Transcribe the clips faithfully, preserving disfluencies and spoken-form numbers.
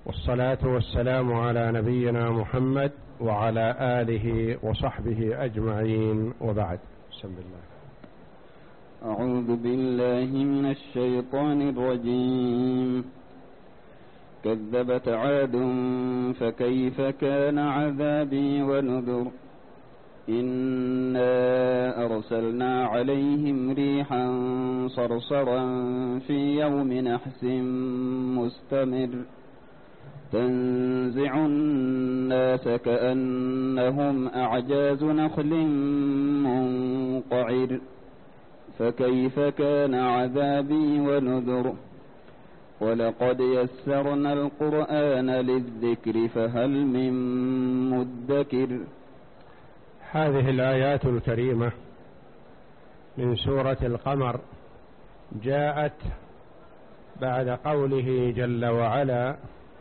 والصلاة والسلام على نبينا محمد وعلى آله وصحبه أجمعين، وبعد. بسم الله. أعوذ بالله من الشيطان الرجيم. كذبت عاد فكيف كان عذابي ونذر. إنا أرسلنا عليهم ريحا صرصرا في يوم نحس مستمر تنزع الناس كأنهم أعجاز نخل منقعر فكيف كان عذابي ونذر. ولقد يسرنا القرآن للذكر فهل من مدكر. هذه الآيات الكريمة من سورة القمر جاءت بعد قوله جل وعلا: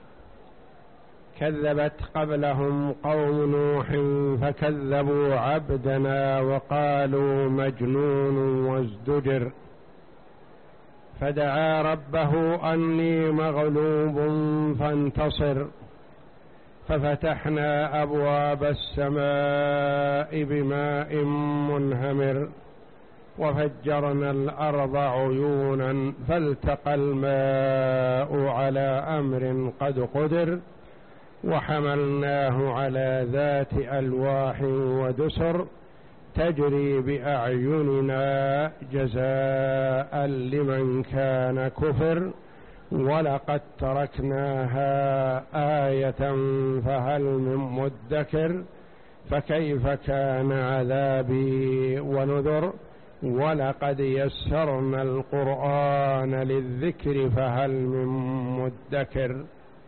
كذبت قبلهم قوم نوح فكذبوا عبدنا وقالوا مجنون وازدجر فدعا ربه أني مغلوب فانتصر ففتحنا أبواب السماء بماء منهمر وفجرنا الأرض عيونا فالتقى الماء على أمر قد قدر وحملناه على ذات ألواح ودسر تجري بأعيننا جزاء لمن كان كفر ولقد تركناها آية فهل من مدكر فكيف كان عذابي ونذر. ولقد يسرنا القرآن للذكر فهل من مدكر.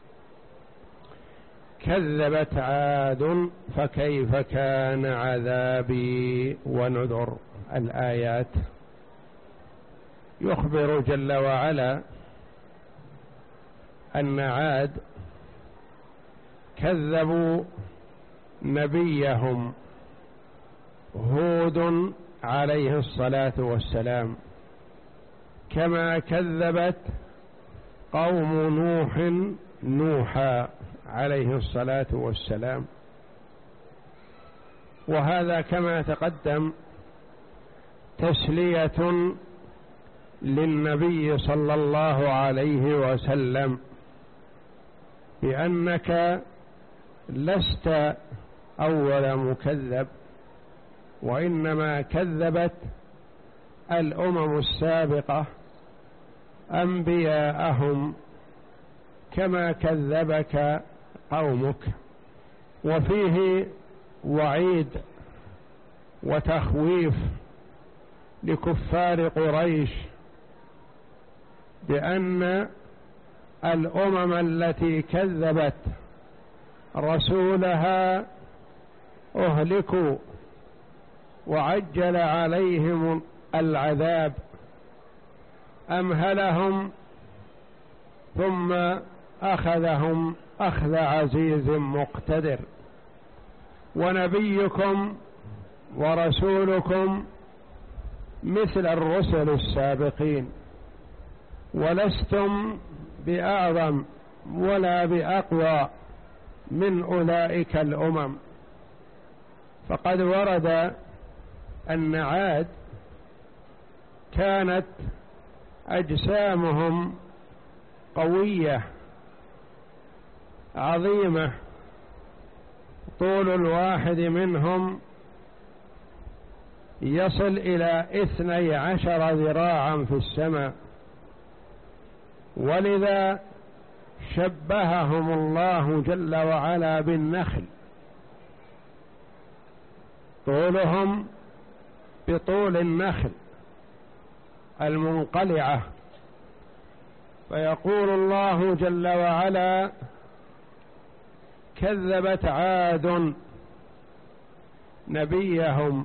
كذبت عاد فكيف كان عذابي ونذر. الآيات يخبر جل وعلا أن عاد كذبوا نبيهم هود عليه الصلاة والسلام كما كذبت قوم نوح نوحا عليه الصلاة والسلام. وهذا كما تقدم تسلية للنبي صلى الله عليه وسلم بأنك لست أول مكذب، وإنما كذبت الأمم السابقة أنبياءهم كما كذبك قومك. وفيه وعيد وتخويف لكفار قريش بأن الأمم التي كذبت رسولها أهلكوا وعجل عليهم العذاب، أمهلهم ثم أخذهم أخذ عزيز مقتدر. ونبيكم ورسولكم مثل الرسل السابقين، ولستم بأعظم ولا بأقوى من أولئك الأمم. فقد ورد أن عاد كانت أجسامهم قوية عظيمة، طول الواحد منهم يصل إلى اثني عشر ذراعا في السماء، ولذا شبههم الله جل وعلا بالنخل، طولهم بطول النخل المنقلعة. فيقول الله جل وعلا: كذبت عاد نبيهم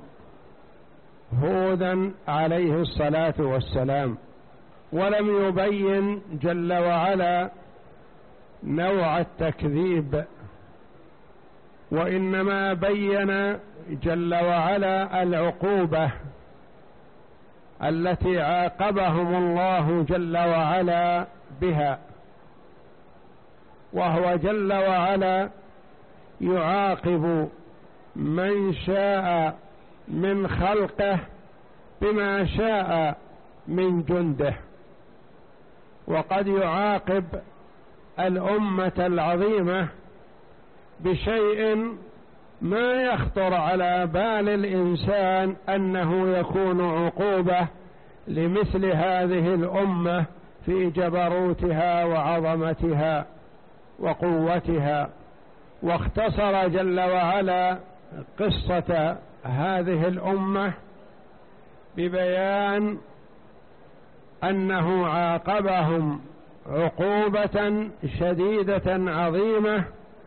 هودا عليه الصلاة والسلام، ولم يبين جل وعلا نوع التكذيب، وإنما بين جل وعلا العقوبة التي عاقبهم الله جل وعلا بها. وهو جل وعلا يعاقب من شاء من خلقه بما شاء من جنده، وقد يعاقب الأمة العظيمة بشيء ما يخطر على بال الإنسان أنه يكون عقوبة لمثل هذه الأمة في جبروتها وعظمتها وقوتها. واختصر جل وعلا قصة هذه الأمة ببيان أنه عاقبهم عقوبة شديدة عظيمة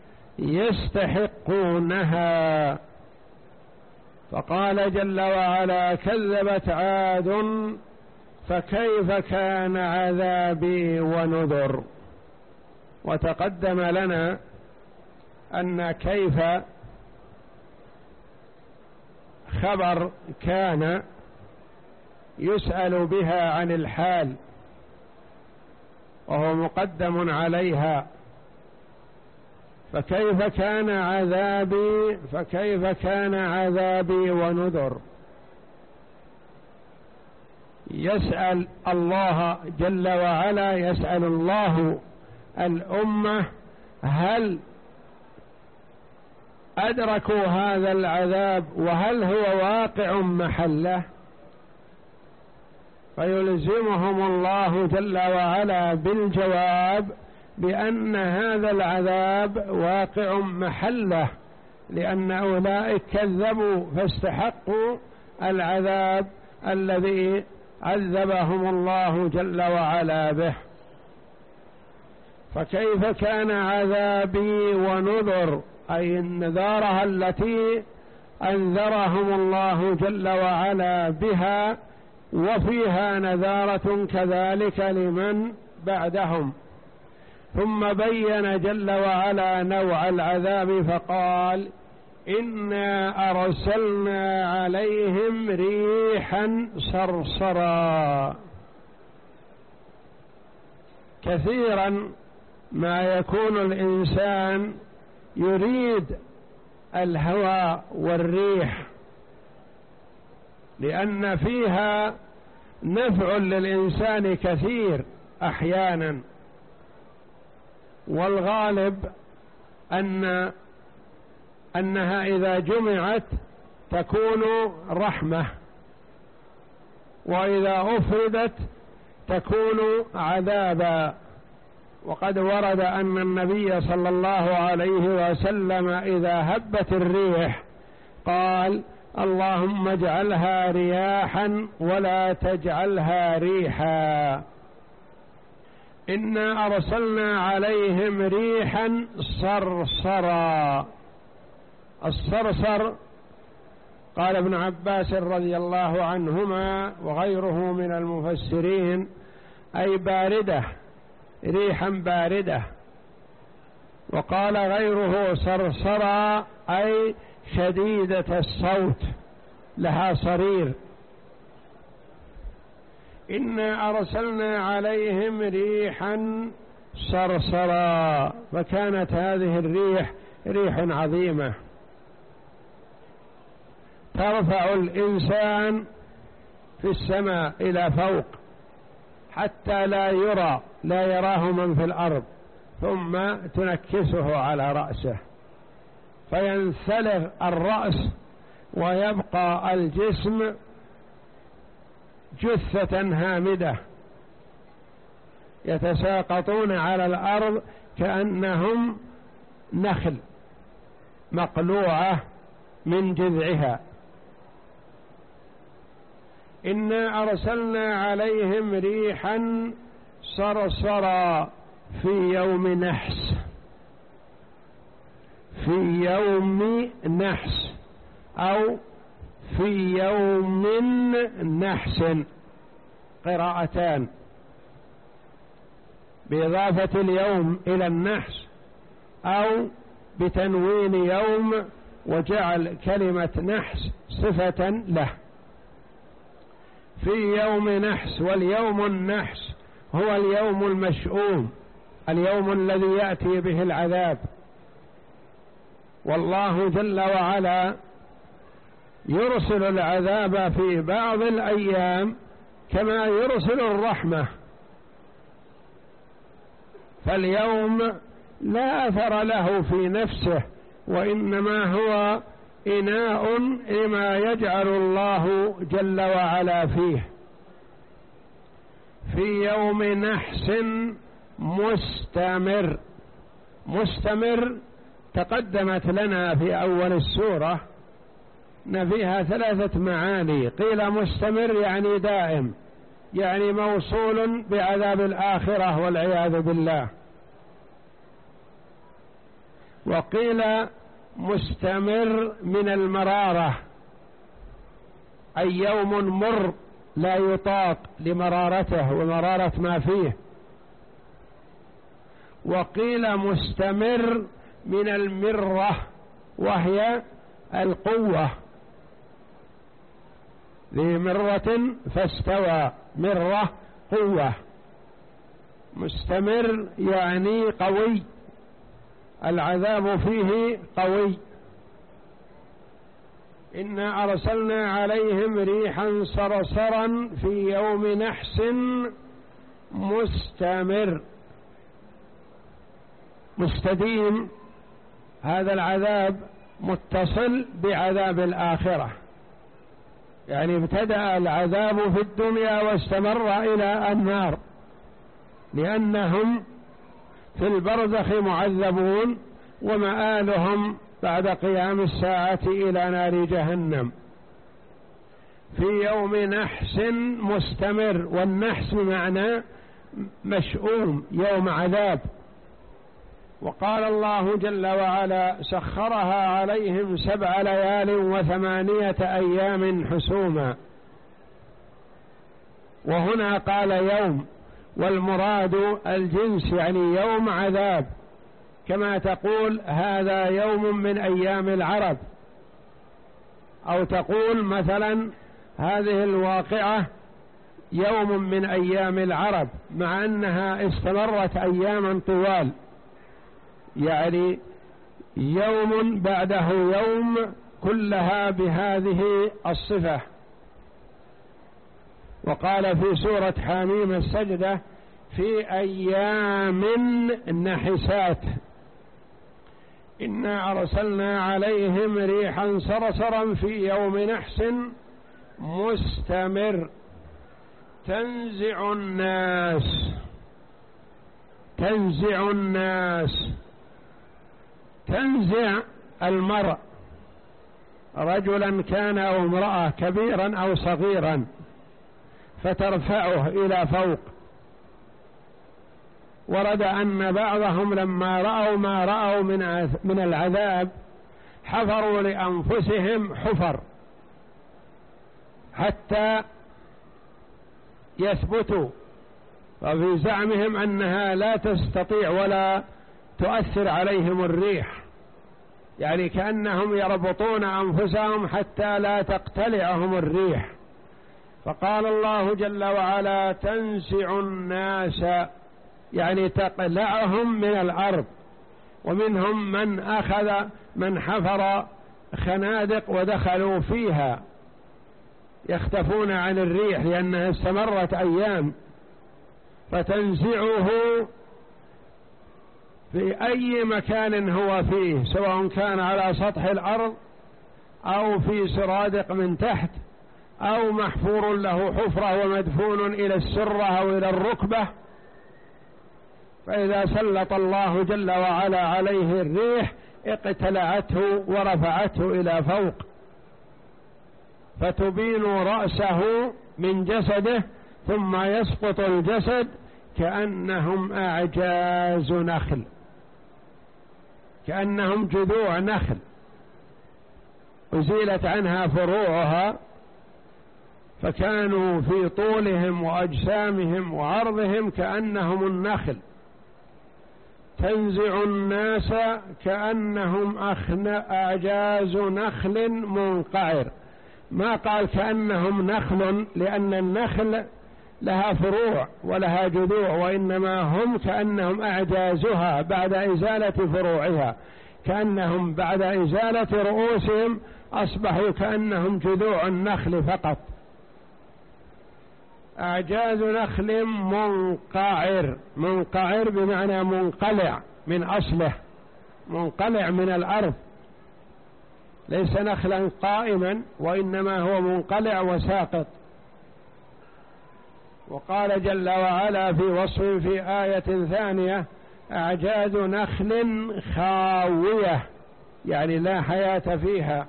يستحقونها. فقال جل وعلا: كذبت عاد فكيف كان عذابي ونذر. وتقدم لنا أن كيف خبر كان يسأل بها عن الحال وهو مقدم عليها، فكيف كان عذابي فكيف كان عذابي ونذر. يسأل الله جل وعلا يسأل الله الأمة هل أدركوا هذا العذاب وهل هو واقع محله، فيلزمهم الله جل وعلا بالجواب بأن هذا العذاب واقع محله، لأن أولئك كذبوا فاستحقوا العذاب الذي عذبهم الله جل وعلا به. فكيف كان عذابي ونذر، أي النذارة التي أنذرهم الله جل وعلا بها، وفيها نذارة كذلك لمن بعدهم. ثم بين جل وعلا نوع العذاب فقال: إنا أرسلنا عليهم ريحا صرصرا. كثيرا ما يكون الإنسان يريد الهواء والريح لأن فيها نفع للإنسان كثير أحيانا، والغالب أن أنها إذا جمعت تكون رحمة، وإذا أفردت تكون عذابا. وقد ورد أن النبي صلى الله عليه وسلم إذا هبت الريح قال: اللهم اجعلها رياحا ولا تجعلها ريحا. إنا أرسلنا عليهم ريحا صرصرا. الصرصر قال ابن عباس رضي الله عنهما وغيره من المفسرين أي باردة، ريحا باردة. وقال غيره صرصرا أي شديدة الصوت، لها صرير. إنا أرسلنا عليهم ريحا صرصرا. فكانت هذه الريح ريح عظيمة ترفع الإنسان في السماء إلى فوق حتى لا يرى لا يراه من في الأرض، ثم تنكسه على رأسه فينثلغ الرأس ويبقى الجسم جثة هامدة، يتساقطون على الأرض كأنهم نخل مقلوعة من جذعها. إنا أرسلنا عليهم ريحا صرصرا في يوم نحس. في يوم نحس أو في يوم نحس، قراءتان بإضافة اليوم إلى النحس أو بتنوين يوم وجعل كلمة نحس صفة له. في يوم نحس، واليوم النحس هو اليوم المشؤوم اليوم الذي يأتي به العذاب. والله جل وعلا يرسل العذاب في بعض الأيام كما يرسل الرحمة، فاليوم لا أثر له في نفسه، وإنما هو إناء لما يجعل الله جل وعلا فيه. في يوم نحس مستمر. مستمر تقدمت لنا في أول السورة إن فيها ثلاثة معاني. قيل مستمر يعني دائم، يعني موصول بعذاب الآخرة والعياذ بالله. وقيل مستمر من المرارة، أي يوم مر لا يطاق لمرارته ومرارة ما فيه. وقيل مستمر من المرة، وهي القوة، ذي مرة فاستوى، مرة قوة. مستمر يعني قوي، العذاب فيه قوي. إنا أرسلنا عليهم ريحا صرصرا في يوم نحس مستمر، مستديم. هذا العذاب متصل بعذاب الآخرة، يعني ابتدأ العذاب في الدنيا واستمر إلى النار، لأنهم في البرزخ معذبون، ومآلهم بعد قيام الساعة إلى نار جهنم. في يوم نحس مستمر، والنحس بمعنى مشؤوم، يوم عذاب. وقال الله جل وعلا سخرها عليهم سبع ليال وثمانية أيام حسوما، وهنا قال يوم، والمراد الجنس، يعني يوم عذاب، كما تقول هذا يوم من أيام العرب، أو تقول مثلا هذه الواقعة يوم من أيام العرب، مع أنها استمرت أياما طوال، يعني يوم بعده يوم، كلها بهذه الصفة. وقال في سورة حميم السجدة في أيام نحسات إنا أرسلنا عليهم ريحا صرصرا في يوم نحس مستمر تنزع الناس. تنزع الناس، تنزع المرء، رجلا كان أو امرأة، كبيرا أو صغيرا، فترفعه إلى فوق. ورد أن بعضهم لما رأوا ما رأوا من من العذاب حفروا لأنفسهم حفر حتى يثبتوا، وفي زعمهم أنها لا تستطيع ولا تؤثر عليهم الريح، يعني كأنهم يربطون أنفسهم حتى لا تقتلعهم الريح. فقال الله جل وعلا تنزع الناس، يعني تقلعهم من الأرض. ومنهم من أخذ من حفر خنادق ودخلوا فيها يختفون عن الريح لأنها استمرت أيام، فتنزعه في أي مكان هو فيه، سواء كان على سطح الأرض أو في سرادق من تحت أو محفور له حفرة ومدفون إلى السرة أو إلى الركبة. فإذا سلط الله جل وعلا عليه الريح اقتلعته ورفعته إلى فوق، فتبين رأسه من جسده، ثم يسقط الجسد كأنهم أعجاز نخل، كأنهم جذوع نخل أزيلت عنها فروعها، فكانوا في طولهم وأجسامهم وعرضهم كأنهم النخل. تنزع الناس كأنهم أعجاز نخل منقعر. ما قال كأنهم نخل، لأن النخل لها فروع ولها جذوع، وإنما هم كأنهم أعجازها بعد إزالة فروعها، كأنهم بعد إزالة رؤوسهم أصبحوا كأنهم جذوع النخل فقط. أعجاز نخل منقعر، منقعر بمعنى منقلع من أصله، منقلع من الأرض، ليس نخلا قائما وإنما هو منقلع وساقط. وقال جل وعلا في وصف في آية ثانية: أعجاز نخل خاوية، يعني لا حياة فيها.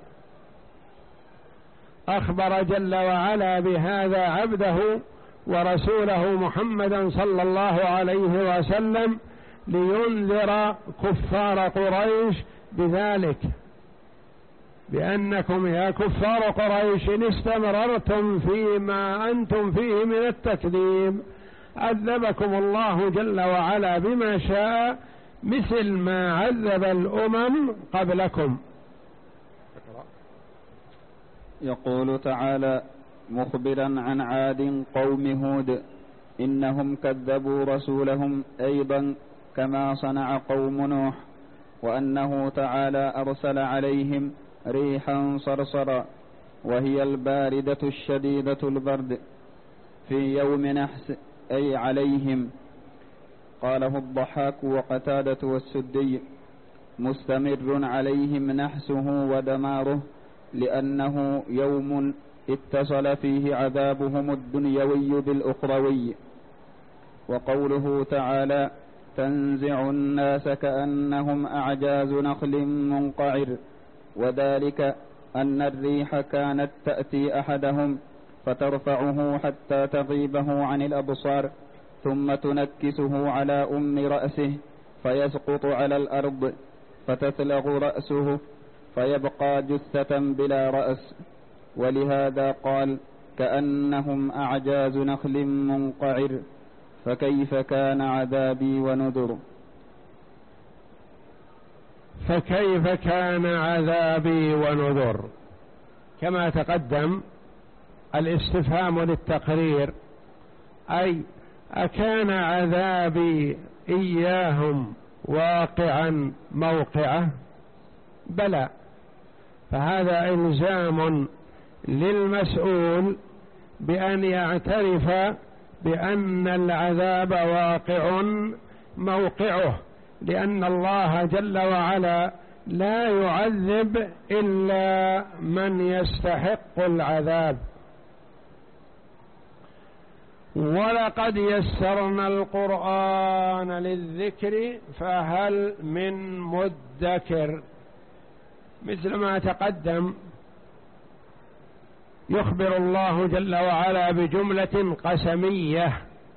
أخبر جل وعلا بهذا عبده ورسوله محمدا صلى الله عليه وسلم لينذر كفار قريش بذلك، بأنكم يا كفار قريش إن استمررتم فيما أنتم فيه من التكذيب عذبكم الله جل وعلا بما شاء مثل ما عذب الأمم قبلكم. يقول تعالى مخبرا عن عاد قوم هود: إنهم كذبوا رسولهم أيضا كما صنع قوم نوح، وأنه تعالى أرسل عليهم ريحا صرصرا وهي الباردة الشديدة البرد في يوم نحس، أي عليهم. قاله الضحاك وقتادة والسدي: مستمر عليهم نحسه ودماره، لأنه يوم اتصل فيه عذابهم الدنيوي بالأخروي. وقوله تعالى: تنزع الناس كأنهم أعجاز نخل منقعر، وذلك أن الريح كانت تأتي أحدهم فترفعه حتى تغيبه عن الأبصار، ثم تنكسه على أم رأسه فيسقط على الأرض فتثلغ رأسه فيبقى جثة بلا رأس. ولهذا قال: كأنهم أعجاز نخل منقعر، فكيف كان عذابي ونذر. فكيف كان عذابي ونذر، كما تقدم الاستفهام للتقرير، أي أكان عذابي إياهم واقعا موقعه؟ بلى، فهذا إلزام للمسؤول بأن يعترف بأن العذاب واقع موقعه، لأن الله جل وعلا لا يعذب إلا من يستحق العذاب. ولقد يسرنا القرآن للذكر فهل من مدكر، مثل ما تقدم يخبر الله جل وعلا بجملة قسمية،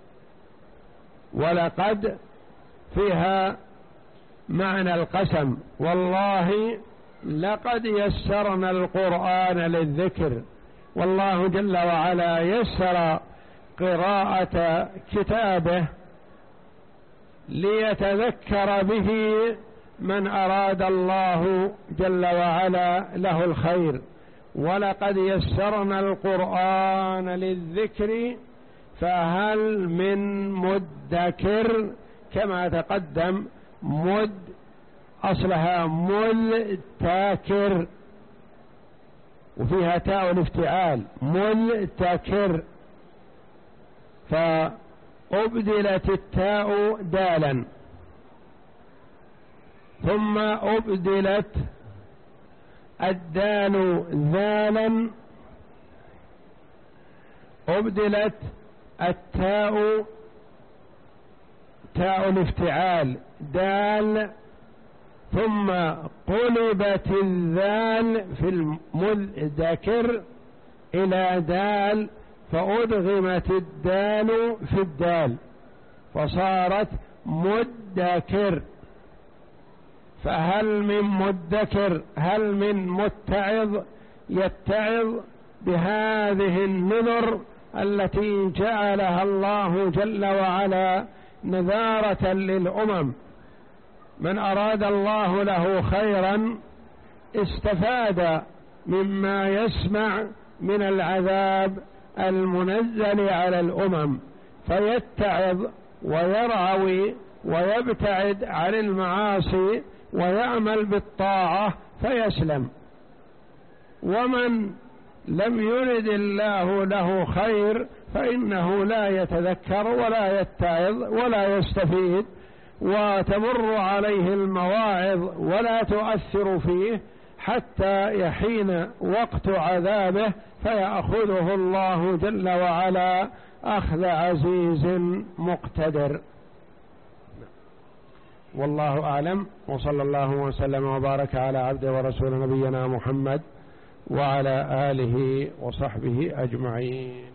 ولقد فيها معنى القسم، والله لقد يسرنا القرآن للذكر، والله جل وعلا يسر قراءة كتابه ليتذكر به من أراد الله جل وعلا له الخير. ولقد يسرنا القرآن للذكر فهل من مدكر، كما تقدم مد أصلها ملتكر وفيها تاء الافتعال، ملتكر، فأبدلت التاء دالا ثم أبدلت الدال ذالا، أبدلت التاء تاء الافتعال دال، ثم قلبت الذال في المذكر إلى دال، فأدغمت الدال في الدال فصارت مدكر. فهل من مدكر، هل من متعظ يتعظ بهذه النذر التي جعلها الله جل وعلا نذارة للأمم. من أراد الله له خيرا استفاد مما يسمع من العذاب المنزل على الأمم فيتعظ ويرعوي ويبتعد عن المعاصي ويعمل بالطاعة فيسلم. ومن لم يرد الله له خير فإنه لا يتذكر ولا يتعظ ولا يستفيد، وتمر عليه المواعظ ولا تؤثر فيه حتى يحين وقت عذابه فيأخذه الله جل وعلا أخذ عزيز مقتدر. والله أعلم، وصلى الله وسلم وبارك على عبده ورسول نبينا محمد وعلى آله وصحبه أجمعين.